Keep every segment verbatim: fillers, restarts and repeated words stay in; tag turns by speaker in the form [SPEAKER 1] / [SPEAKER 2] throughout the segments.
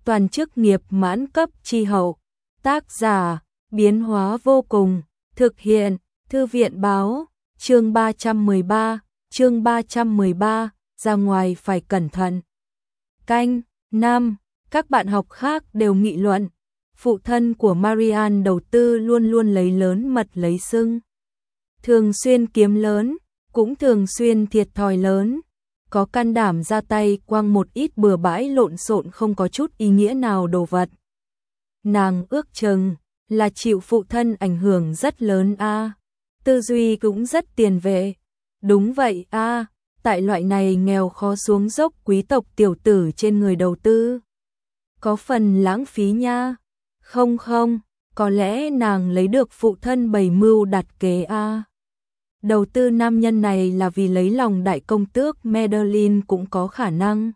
[SPEAKER 1] toàn chức nghiệp mãn cấp chi hậu. Tác giả, biến hóa vô cùng, thực hiện, Thư viện báo, chương ba trăm mười ba, chương ba trăm mười ba, ra ngoài phải cẩn thận. Canh, năm, các bạn học khác đều nghị luận, phụ thân của Marian đầu tư luôn luôn lấy lớn mật lấy sưng. Thường xuyên kiếm lớn, cũng thường xuyên thiệt thòi lớn, có can đảm ra tay quăng một ít bừa bãi lộn xộn không có chút ý nghĩa nào đồ vật. Nàng ước chừng là chịu phụ thân ảnh hưởng rất lớn a, à. Tư duy cũng rất tiền vệ. Đúng vậy a, à. Tại loại này nghèo khó xuống dốc quý tộc tiểu tử trên người đầu tư, có phần lãng phí nha. Không không, có lẽ nàng lấy được phụ thân bày mưu đặt kế a. À. Đầu tư nam nhân này là vì lấy lòng đại công tước Madeline cũng có khả năng.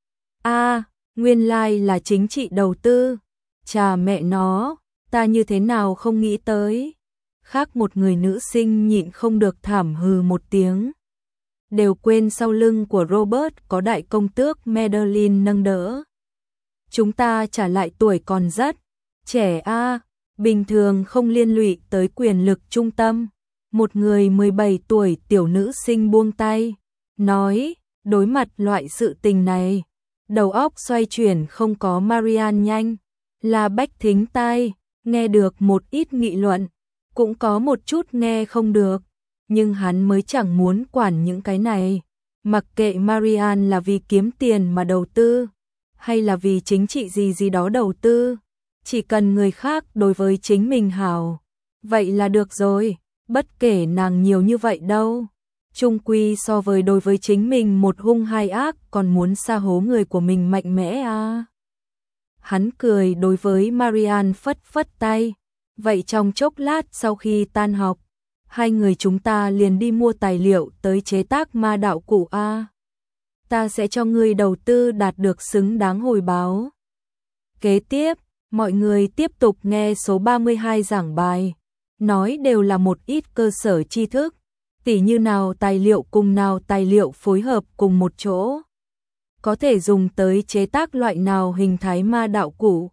[SPEAKER 1] A, à, nguyên lai là chính trị đầu tư. Chà mẹ nó, ta như thế nào không nghĩ tới. Khác một người nữ sinh nhịn không được thảm hừ một tiếng. Đều quên sau lưng của Robert có đại công tước Madeline nâng đỡ. Chúng ta trả lại tuổi còn rất trẻ a, à, bình thường không liên lụy tới quyền lực trung tâm. Một người mười bảy tuổi tiểu nữ sinh buông tay, nói, đối mặt loại sự tình này, đầu óc xoay chuyển không có Marian nhanh, là bách thính tai, nghe được một ít nghị luận, cũng có một chút nghe không được, nhưng hắn mới chẳng muốn quản những cái này, mặc kệ Marian là vì kiếm tiền mà đầu tư, hay là vì chính trị gì gì đó đầu tư, chỉ cần người khác đối với chính mình hảo, vậy là được rồi. Bất kể nàng nhiều như vậy đâu, chung quy so với đối với chính mình một hung hai ác còn muốn sa hố người của mình mạnh mẽ à. Hắn cười đối với Marian phất phất tay, vậy trong chốc lát sau khi tan học, hai người chúng ta liền đi mua tài liệu tới chế tác ma đạo cụ a. À. Ta sẽ cho ngươi đầu tư đạt được xứng đáng hồi báo. Kế tiếp, mọi người tiếp tục nghe số ba mươi hai giảng bài. Nói đều là một ít cơ sở tri thức, tỉ như nào tài liệu cùng nào tài liệu phối hợp cùng một chỗ, có thể dùng tới chế tác loại nào hình thái ma đạo cụ,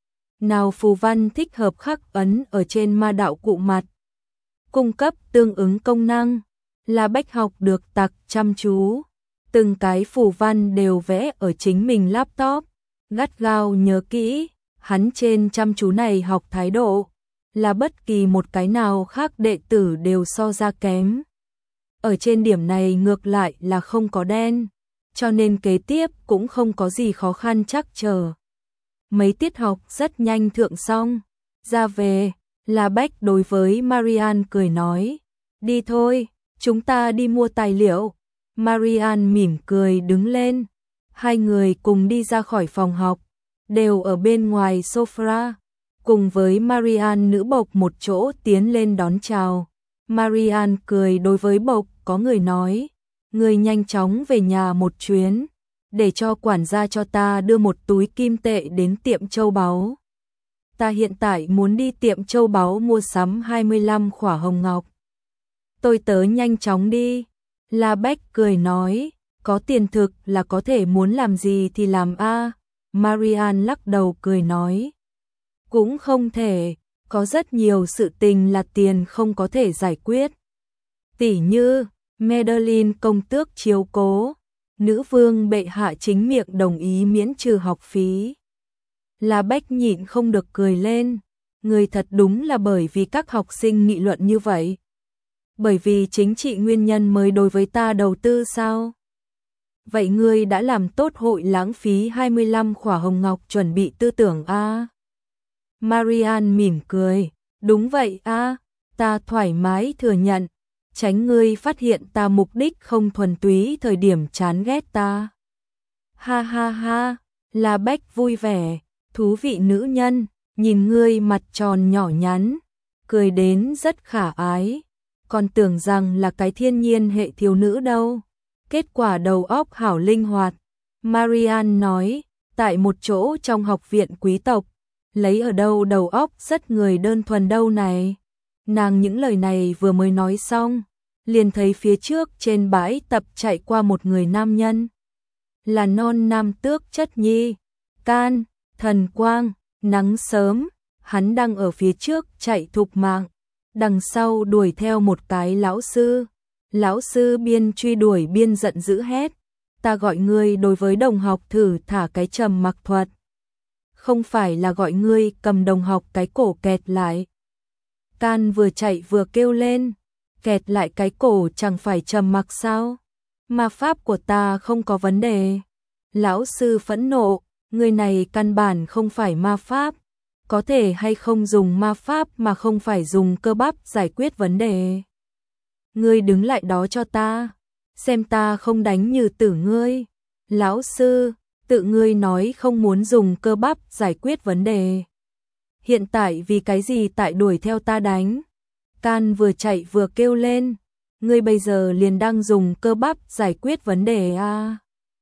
[SPEAKER 1] nào phù văn thích hợp khắc ấn ở trên ma đạo cụ mặt, cung cấp tương ứng công năng, là Bách học được tặc chăm chú, từng cái phù văn đều vẽ ở chính mình laptop, gắt gao nhớ kỹ, hắn trên chăm chú này học thái độ. Là bất kỳ một cái nào khác đệ tử đều so ra kém. Ở trên điểm này ngược lại là không có đen, cho nên kế tiếp cũng không có gì khó khăn chắc chờ. Mấy tiết học rất nhanh thượng xong, ra về, là Bách đối với Marian cười nói, đi thôi, chúng ta đi mua tài liệu. Marian mỉm cười đứng lên, hai người cùng đi ra khỏi phòng học, đều ở bên ngoài sofa. Cùng với Marian nữ bộc một chỗ tiến lên đón chào. Marian cười đối với bộc, có người nói, người nhanh chóng về nhà một chuyến, để cho quản gia cho ta đưa một túi kim tệ đến tiệm châu báu. Ta hiện tại muốn đi tiệm châu báu mua sắm hai mươi lăm khỏa hồng ngọc. Tôi tới nhanh chóng đi. La Bách cười nói, có tiền thực là có thể muốn làm gì thì làm a. À. Marian lắc đầu cười nói, cũng không thể, có rất nhiều sự tình là tiền không có thể giải quyết. Tỉ như, Madeline công tước chiếu cố, nữ vương bệ hạ chính miệng đồng ý miễn trừ học phí. La Bách nhịn không được cười lên, người thật đúng là bởi vì các học sinh nghị luận như vậy. Bởi vì chính trị nguyên nhân mới đối với ta đầu tư sao? Vậy ngươi đã làm tốt hội lãng phí hai mươi lăm khỏa hồng ngọc chuẩn bị tư tưởng a? À? Marian mỉm cười, đúng vậy a, à, ta thoải mái thừa nhận, tránh ngươi phát hiện ta mục đích không thuần túy thời điểm chán ghét ta. Ha ha ha, La Bách vui vẻ, thú vị nữ nhân, nhìn ngươi mặt tròn nhỏ nhắn, cười đến rất khả ái, còn tưởng rằng là cái thiên nhiên hệ thiếu nữ đâu, kết quả đầu óc hảo linh hoạt. Marian nói, tại một chỗ trong học viện quý tộc, lấy ở đâu đầu óc rất người đơn thuần đâu này. Nàng những lời này vừa mới nói xong, liền thấy phía trước trên bãi tập chạy qua một người nam nhân. Là non nam tước chất nhi, can, thần quang, nắng sớm, hắn đang ở phía trước chạy thục mạng, đằng sau đuổi theo một cái lão sư. Lão sư biên truy đuổi biên giận dữ hét, ta gọi ngươi đối với đồng học thử thả cái trầm mặc thuật, không phải là gọi ngươi cầm đồng học cái cổ kẹt lại. Can vừa chạy vừa kêu lên, kẹt lại cái cổ chẳng phải trầm mặc sao? Ma pháp của ta không có vấn đề. Lão sư phẫn nộ, người này căn bản không phải ma pháp, có thể hay không dùng ma pháp mà không phải dùng cơ bắp giải quyết vấn đề. Ngươi đứng lại đó cho ta, xem ta không đánh như tử ngươi. Lão sư, tự ngươi nói không muốn dùng cơ bắp giải quyết vấn đề. Hiện tại vì cái gì tại đuổi theo ta đánh? Can vừa chạy vừa kêu lên, ngươi bây giờ liền đang dùng cơ bắp giải quyết vấn đề à?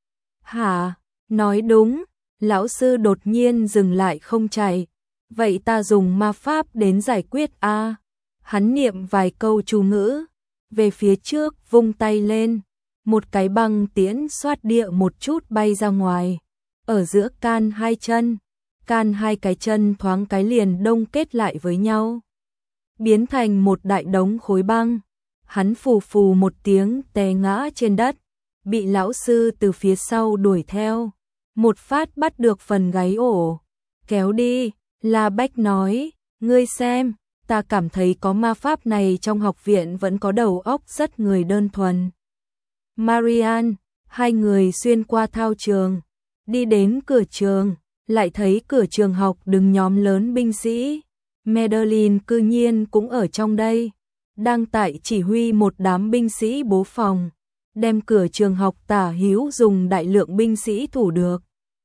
[SPEAKER 1] Hả? Nói đúng, lão sư đột nhiên dừng lại không chạy. Vậy ta dùng ma pháp đến giải quyết à? Hắn niệm vài câu chú ngữ, về phía trước vung tay lên, một cái băng tiễn xoát địa một chút bay ra ngoài, ở giữa Can hai chân. Can hai cái chân thoáng cái liền đông kết lại với nhau, biến thành một đại đống khối băng. Hắn phù phù một tiếng té ngã trên đất, bị lão sư từ phía sau đuổi theo, một phát bắt được phần gáy ổ, kéo đi. La Bách nói, ngươi xem, ta cảm thấy có ma pháp này trong học viện vẫn có đầu óc rất người đơn thuần. Marianne, hai người xuyên qua thao trường, đi đến cửa trường, lại thấy cửa trường học đứng nhóm lớn binh sĩ. Madeline cư nhiên cũng ở trong đây, đang tại chỉ huy một đám binh sĩ bố phòng, đem cửa trường học tả hữu dùng đại lượng binh sĩ thủ được.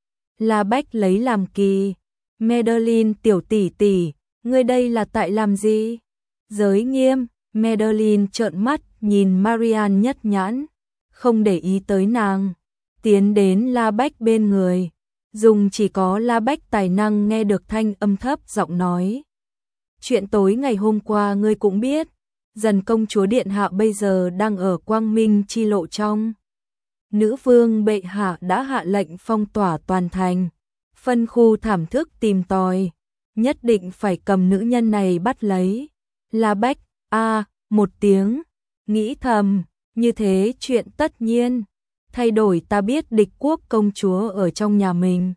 [SPEAKER 1] La Bách lấy làm kỳ, Madeline tiểu tỷ tỷ, ngươi đây là tại làm gì? Giới nghiêm, Madeline trợn mắt nhìn Marianne nhất nhãn, không để ý tới nàng, tiến đến La Bách bên người, dùng chỉ có La Bách tài năng nghe được thanh âm thấp giọng nói. Chuyện tối ngày hôm qua ngươi cũng biết, Dần công chúa điện hạ bây giờ đang ở Quang Minh chi lộ trong. Nữ vương bệ hạ đã hạ lệnh phong tỏa toàn thành, phân khu thảm thức tìm tòi, nhất định phải cầm nữ nhân này bắt lấy. La Bách, a, một tiếng, nghĩ thầm, như thế chuyện tất nhiên, thay đổi ta biết địch quốc công chúa ở trong nhà mình.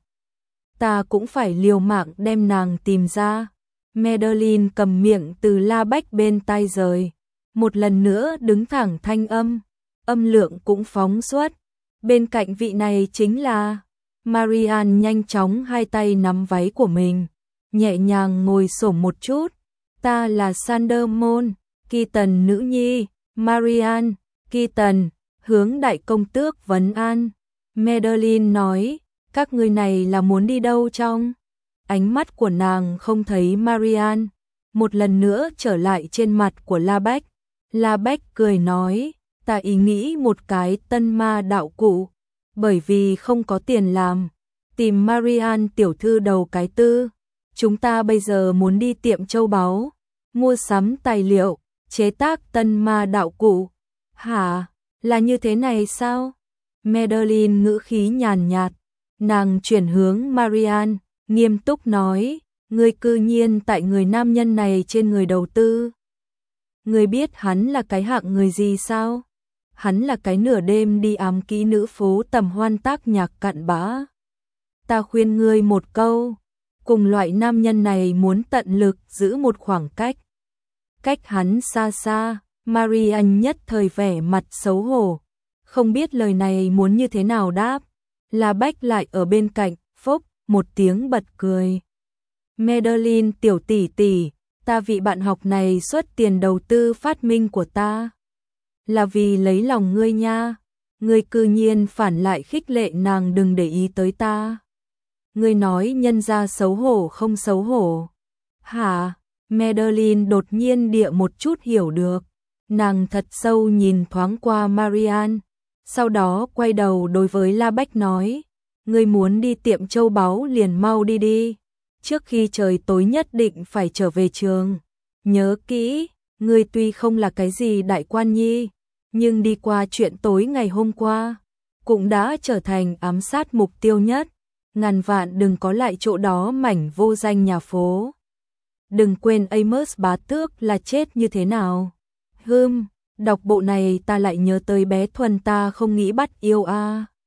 [SPEAKER 1] Ta cũng phải liều mạng đem nàng tìm ra. Madeline cầm miệng từ La Bách bên tai rời, một lần nữa đứng thẳng thanh âm, âm lượng cũng phóng suốt. Bên cạnh vị này chính là Marianne, nhanh chóng hai tay nắm váy của mình, nhẹ nhàng ngồi xổm một chút. Ta là Sander Môn, Keaton nữ nhi. Marianne, Keaton, hướng đại công tước vấn an. Madeline nói, các người này là muốn đi đâu trong? Ánh mắt của nàng không thấy Marianne, một lần nữa trở lại trên mặt của La Bách. La Bách cười nói, ta ý nghĩ một cái tân ma đạo cụ, bởi vì không có tiền làm, tìm Marianne tiểu thư đầu cái tư. Chúng ta bây giờ muốn đi tiệm châu báu, mua sắm tài liệu, chế tác tân ma đạo cụ. Hả, là như thế này sao? Madeline ngữ khí nhàn nhạt, nàng chuyển hướng Marianne, nghiêm túc nói, ngươi cư nhiên tại người nam nhân này trên người đầu tư. Ngươi biết hắn là cái hạng người gì sao? Hắn là cái nửa đêm đi ám kỹ nữ phố tầm hoan tác nhạc cặn bã. Ta khuyên ngươi một câu, cùng loại nam nhân này muốn tận lực giữ một khoảng cách. Cách hắn xa xa. Marianne nhất thời vẻ mặt xấu hổ, không biết lời này muốn như thế nào đáp. La Bách lại ở bên cạnh, phốc một tiếng bật cười. Madeline tiểu tỷ tỷ, ta vị bạn học này xuất tiền đầu tư phát minh của ta, là vì lấy lòng ngươi nha. Ngươi cư nhiên phản lại khích lệ nàng đừng để ý tới ta. Ngươi nói nhân ra xấu hổ không xấu hổ. Hả? Madeline đột nhiên địa một chút hiểu được. Nàng thật sâu nhìn thoáng qua Marianne, sau đó quay đầu đối với La Bách nói, ngươi muốn đi tiệm châu báu liền mau đi đi, trước khi trời tối nhất định phải trở về trường. Nhớ kỹ, ngươi tuy không là cái gì đại quan nhi, nhưng đi qua chuyện tối ngày hôm qua, cũng đã trở thành ám sát mục tiêu nhất. ngàn vạn đừng có lại chỗ đó mảnh vô danh nhà phố. Đừng quên Amos bá tước là chết như thế nào. Hừm, đọc bộ này ta lại nhớ tới bé Thuần ta không nghĩ bắt yêu a. À.